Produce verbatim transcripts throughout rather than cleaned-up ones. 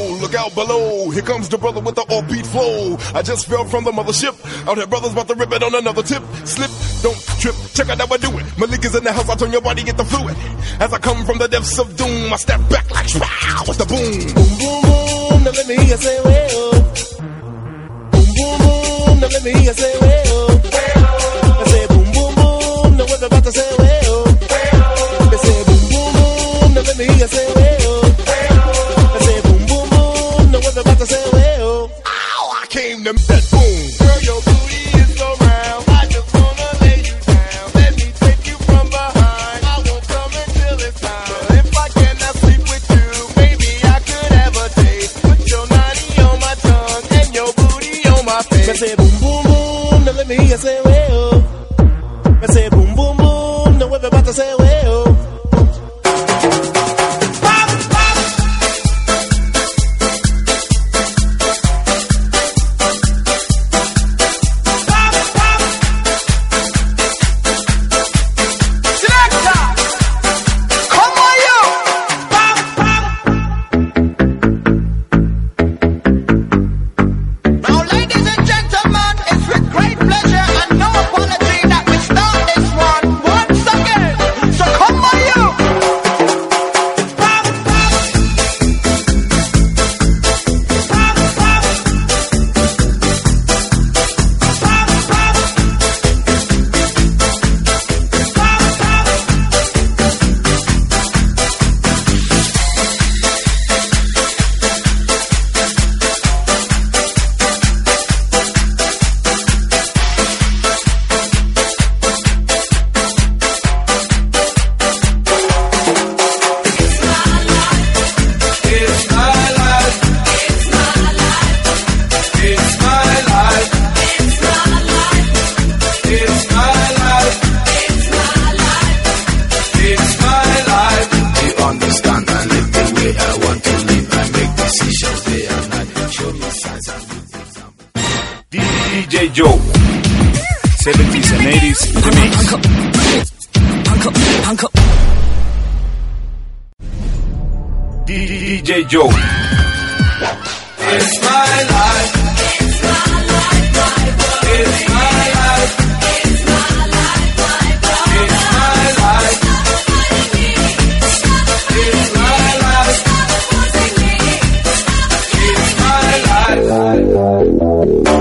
ho, look out below. Here comes the brother with the offbeat flow. I just fell from the mothership. Out here, brothers about to rip it on another tip. Slip, don't trip, check out how I do it. Malik is in the house, I turn your body, get the fluid. As I come from the depths of doom, I step back like wow, with the boom. Boom, boom, boom, now let me hear you say, well. Boom, boom, boom, now let me hear you say, well. I say, boom, boom, boom, now we're about to say, well. They say, boom, boom, boom, now let me hear you say, well. I say, boom, boom, boom, now we're about to say, well. Ow, I came to that boom. Girl, your booty is so round. I just wanna lay you down. Let me take you from behind. I won't come until it's time. But if I cannot sleep with you, maybe I could have a taste. Put your naughty on my tongue and your booty on my face. I say, boom, boom, boom, now let me hear you say, well. I say, boom, boom, boom, now we're about to say, well. seventies and eighties remix. D J Joe. It's my life. It's my life, my world. It's my life. It's my life, my world. It's my life. It's my life. It's my life.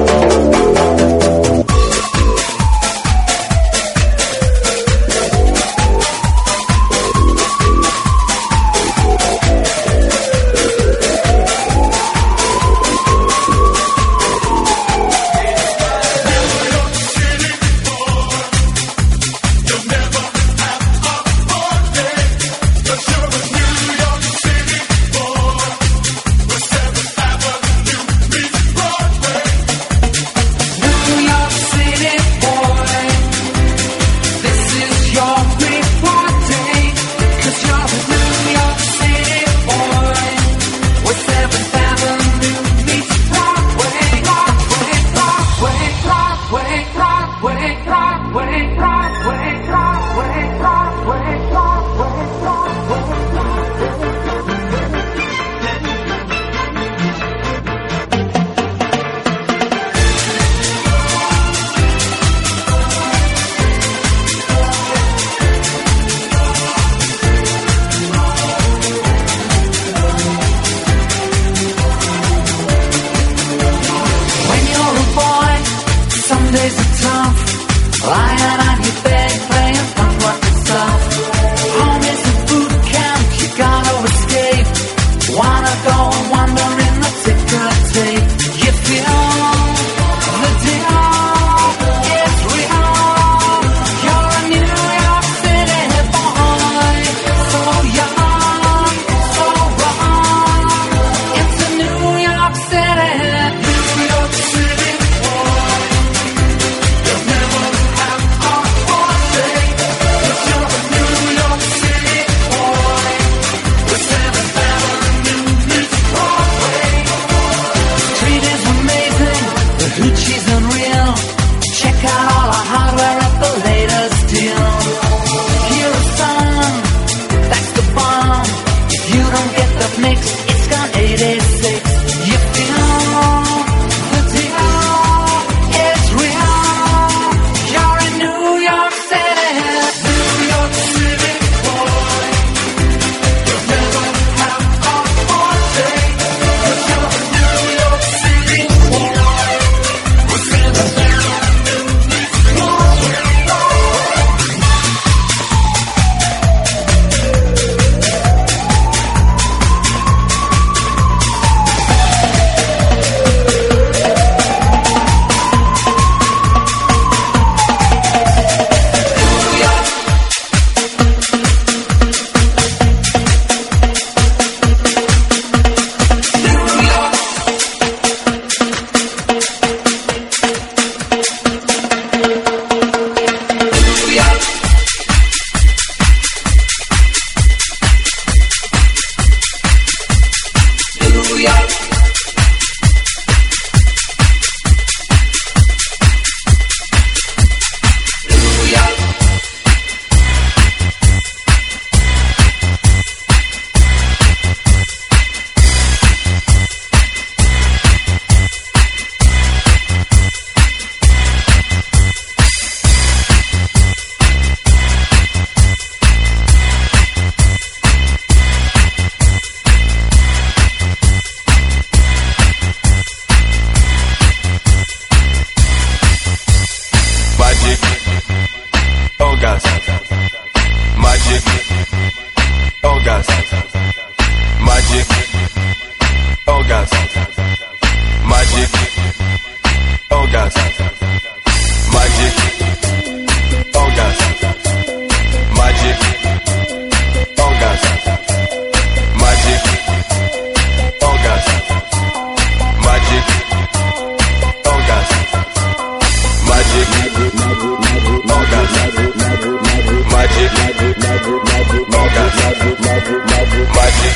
magic, orgas, magic, orgas, magic, orgas, magic, orgas, magic, orgas, magic, orgas, magic, orgas, magic,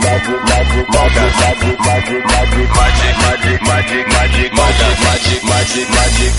magic, magic, magic, magic, magic, magic, magic, magic.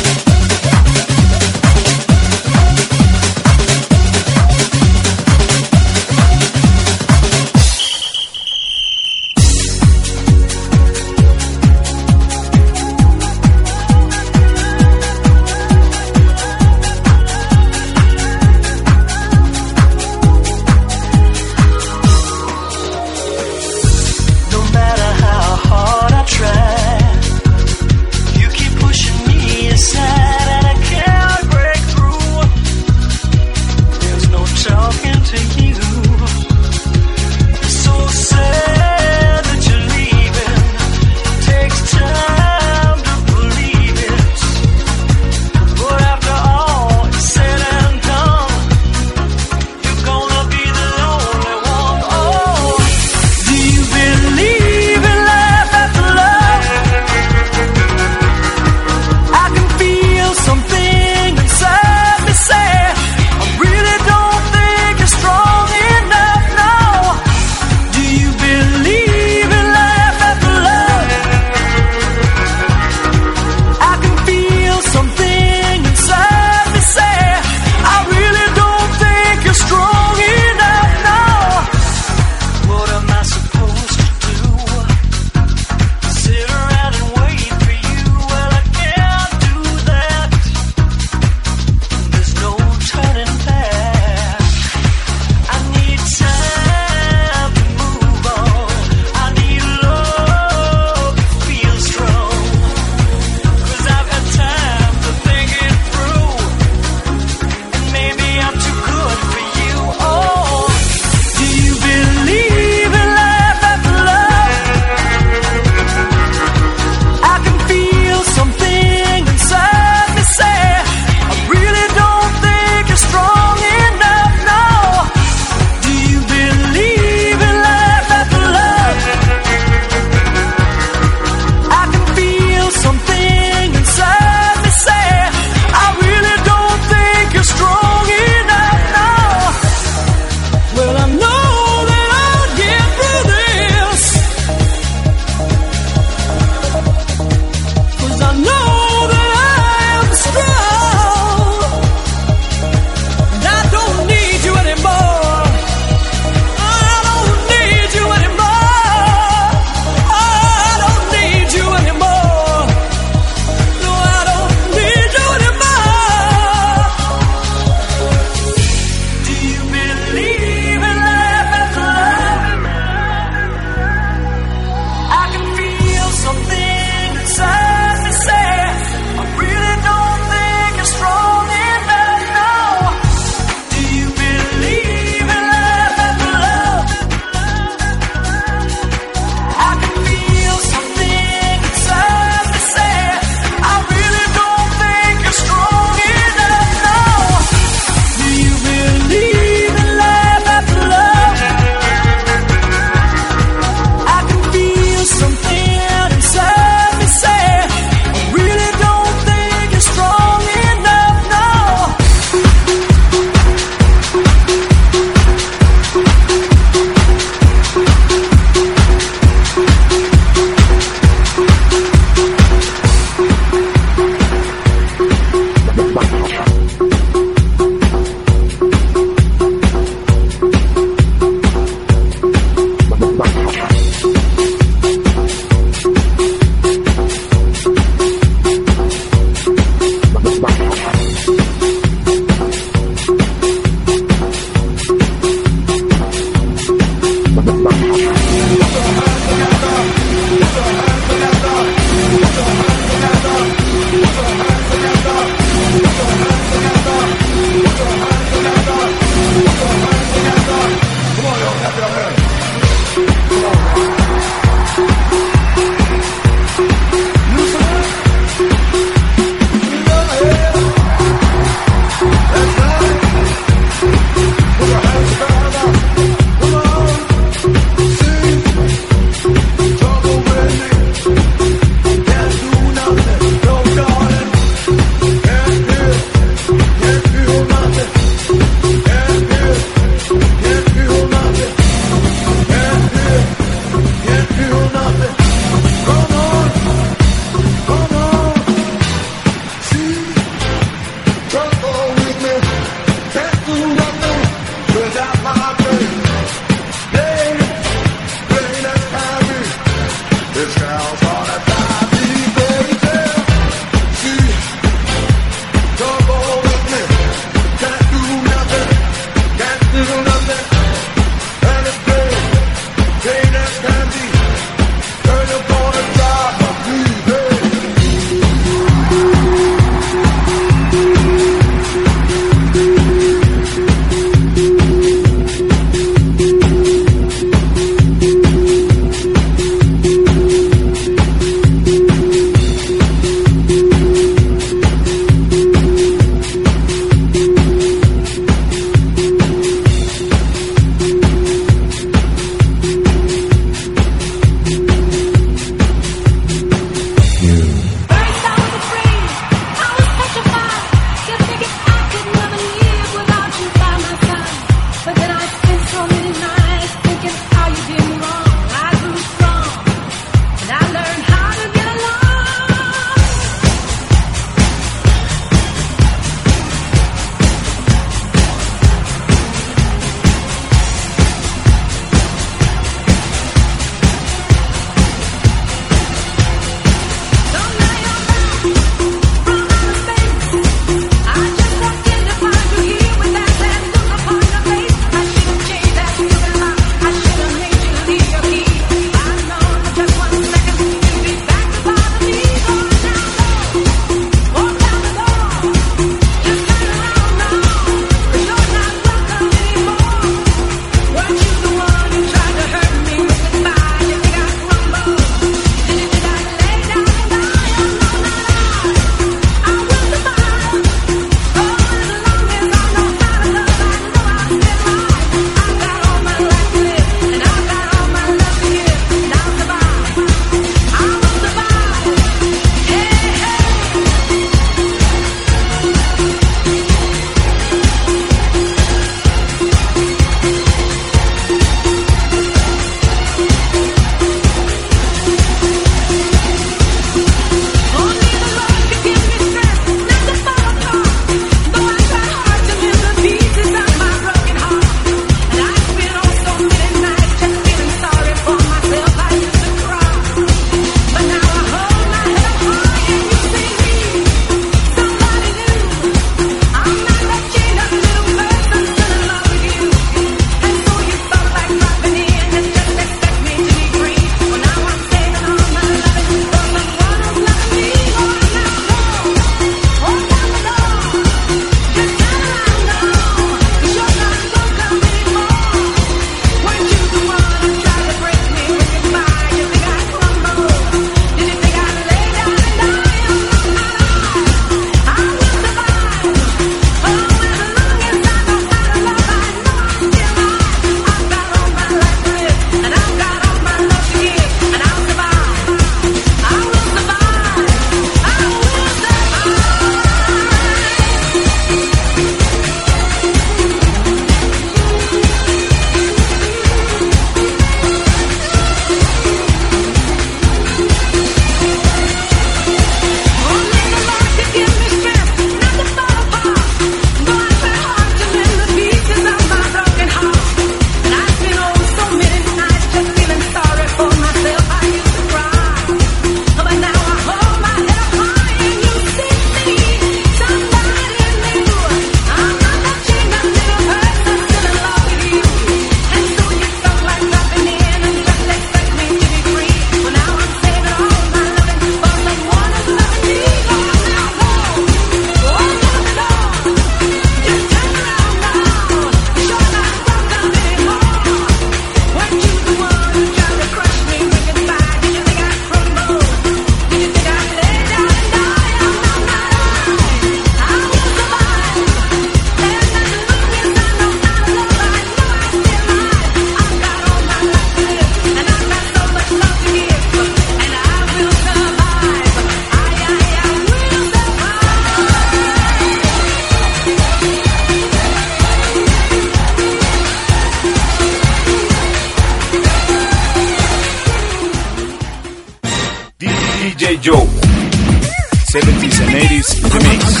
seventies and eighties remix.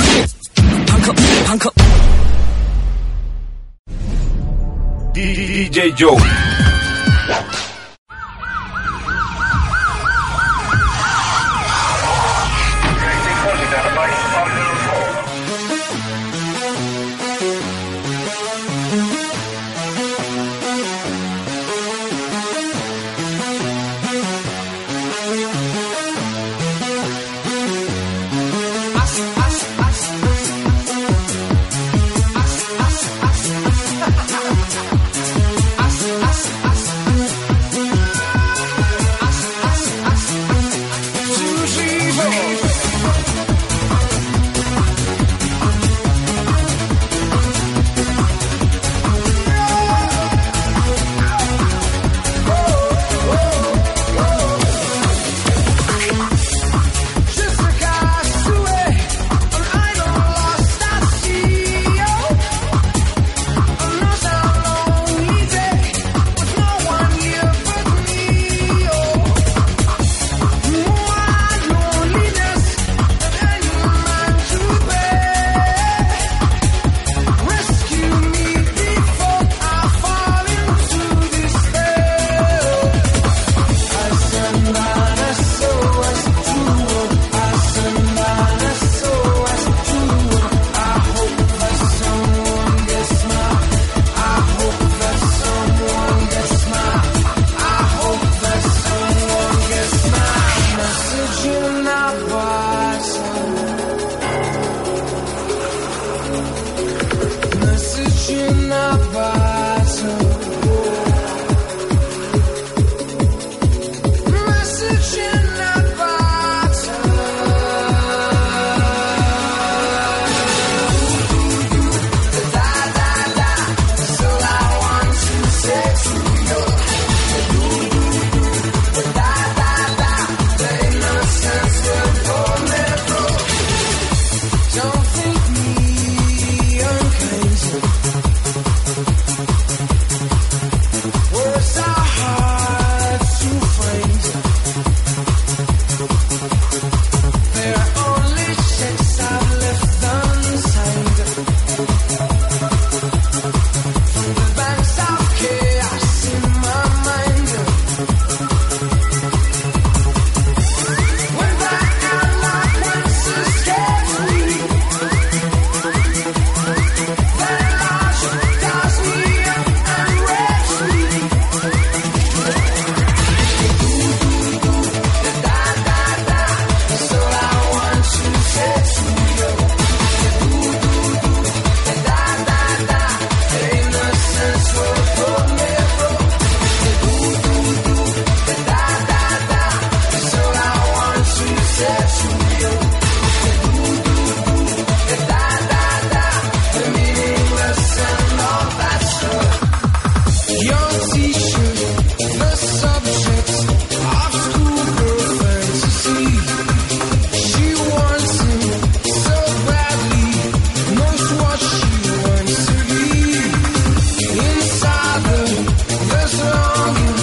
D J Joe.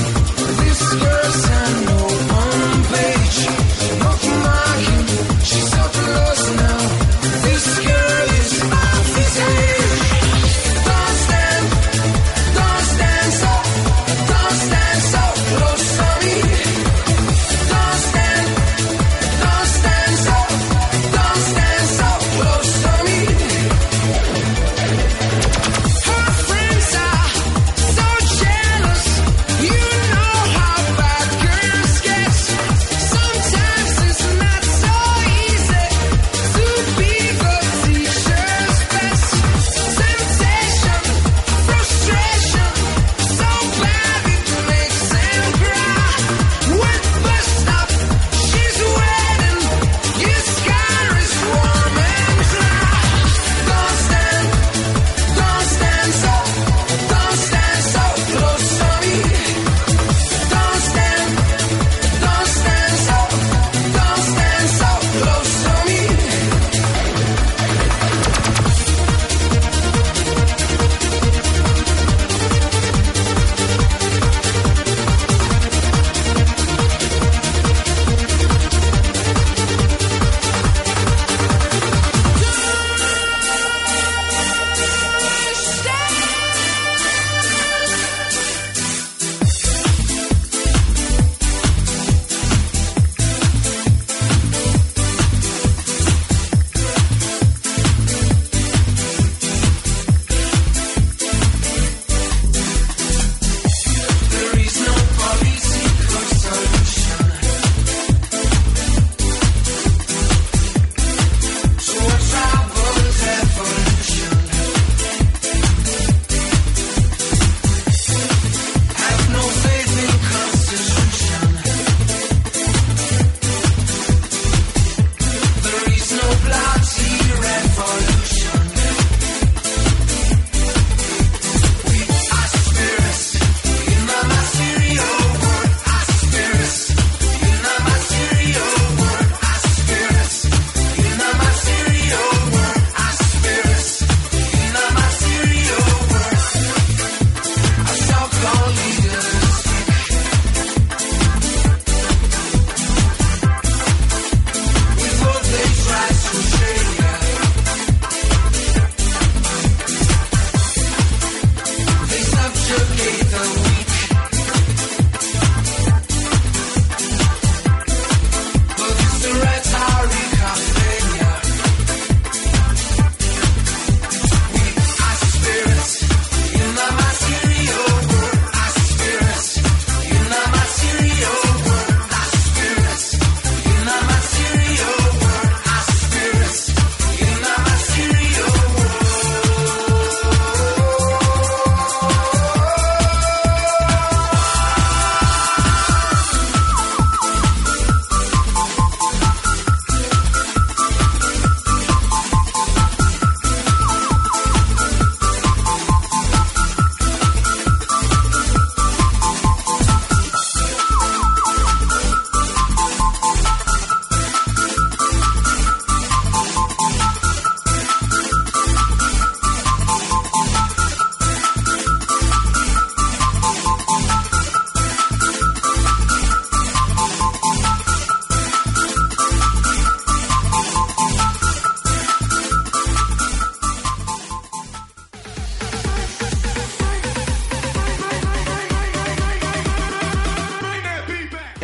She's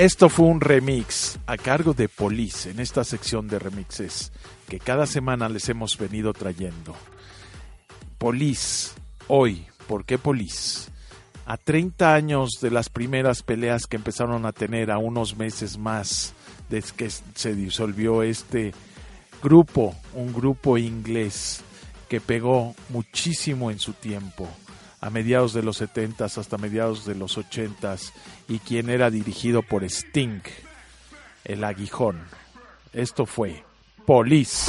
Esto fue un remix a cargo de Police en esta sección de remixes que cada semana les hemos venido trayendo. Police, hoy, ¿por qué Police? A treinta años de las primeras peleas que empezaron a tener, a unos meses más desde que se disolvió este grupo, un grupo inglés que pegó muchísimo en su tiempo, a mediados de los setentas hasta mediados de los ochentas, y quien era dirigido por Sting, el aguijón. Esto fue Police.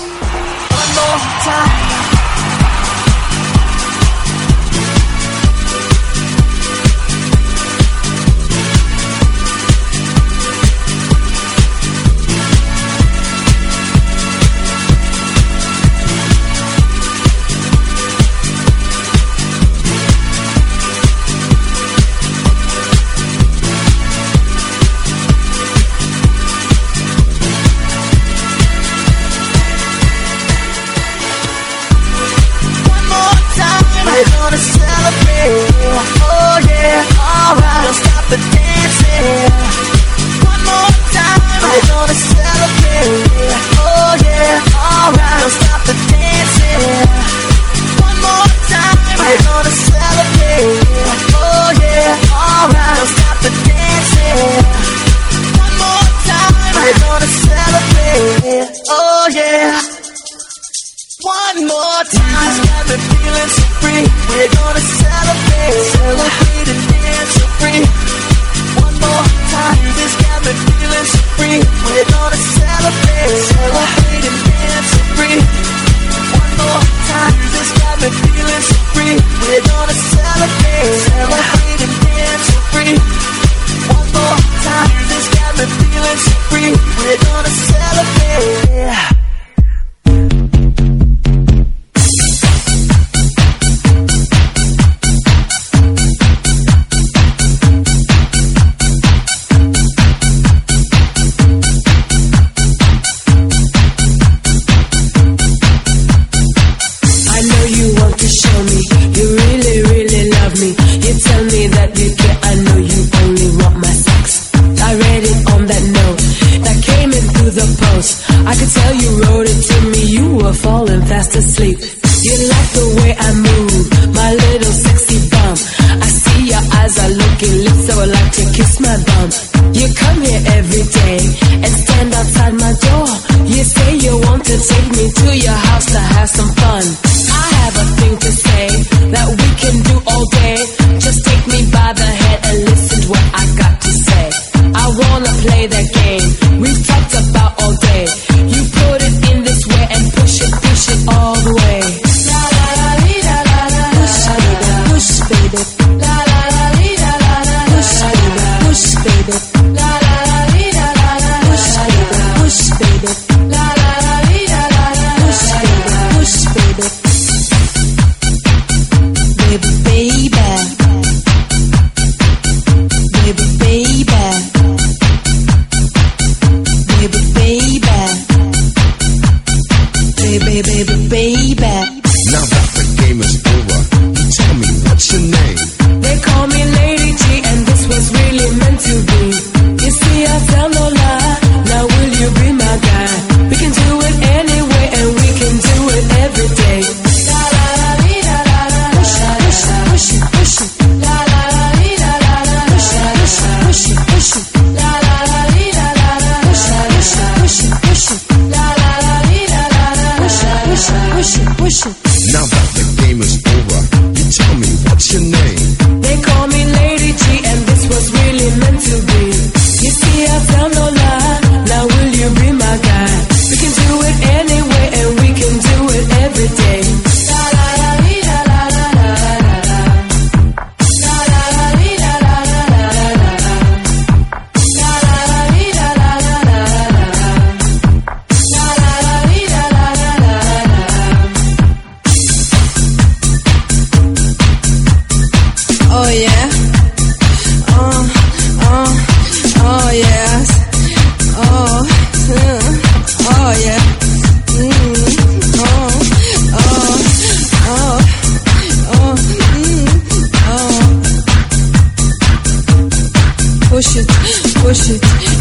push it, push it.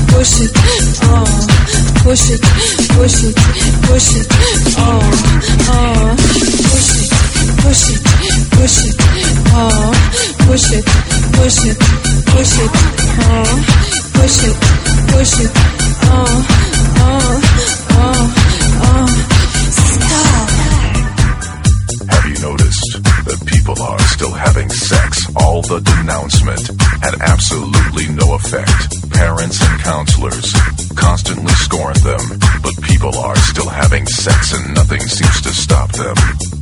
push it, push it, push it, oh, oh, push it, push it, push it, oh, push it, push it, push it, oh, push it, push it, oh, oh, oh, oh, stop. Have you noticed that people are still having sex? All the denouncement had absolutely no effect. Parents and counselors constantly scorn them, but people are still having sex and nothing seems to stop them.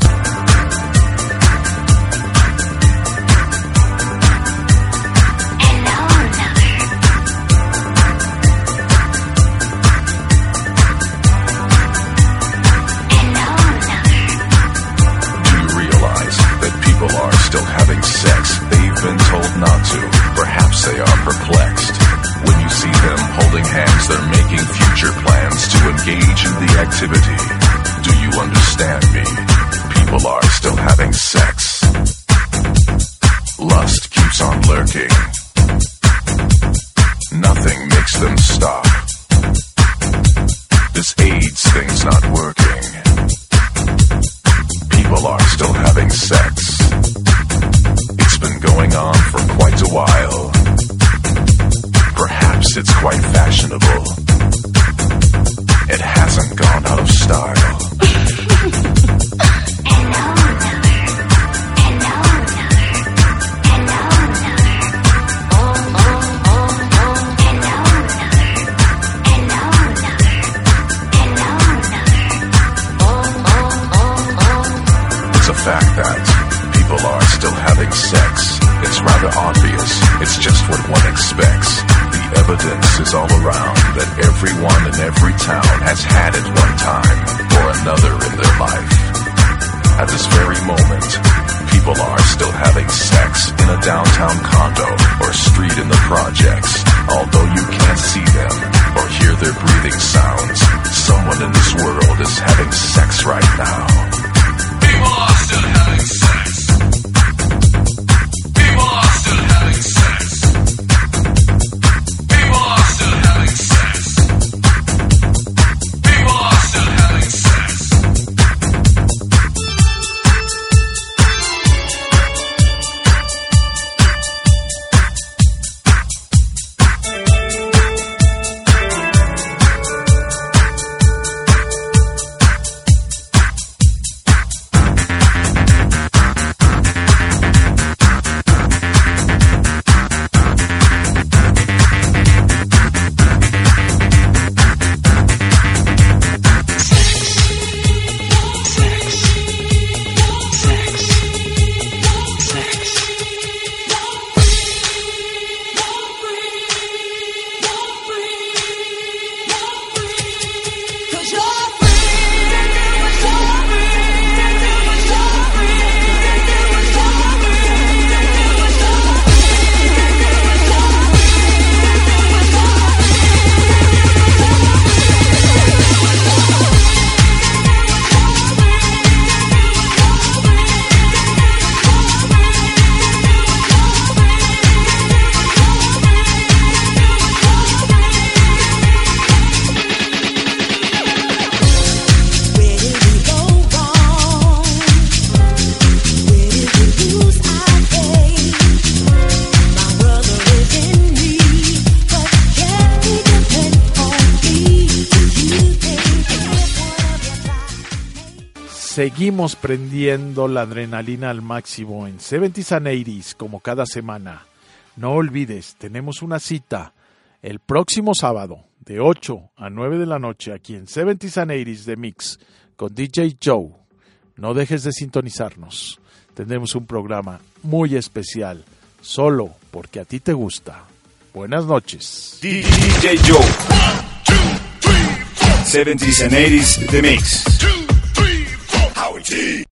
Still having sex, they've been told not to. Perhaps they are perplexed. When you see them holding hands, they're making future plans to engage in the activity. Do you understand me? People are still having sex. Lust keeps on lurking. Nothing makes them stop. This AIDS thing's not working. People are still having sex. It's been going on for quite a while. Perhaps it's quite fashionable. It hasn't gone out of style. It's a fact that people are still having sex. It's rather obvious. It's just what one expects. The evidence is all around that everyone in every town has had it one time or another in their life. At this very moment, people are still having sex in a downtown condo or street in the projects. Although you can't see them or hear their breathing sounds, someone in this world is having sex right now. People are still having sex. People are still having sex. People are still having sex. People are still having sex. Seguimos prendiendo la adrenalina al máximo en setenta and eighties como cada semana. No olvides, tenemos una cita el próximo sábado de ocho a nueve de la noche aquí en setenta and eighties The Mix con D J Joe. No dejes de sintonizarnos. Tendremos un programa muy especial, solo porque a ti te gusta. Buenas noches. D J Joe. seventies and eighties The Mix.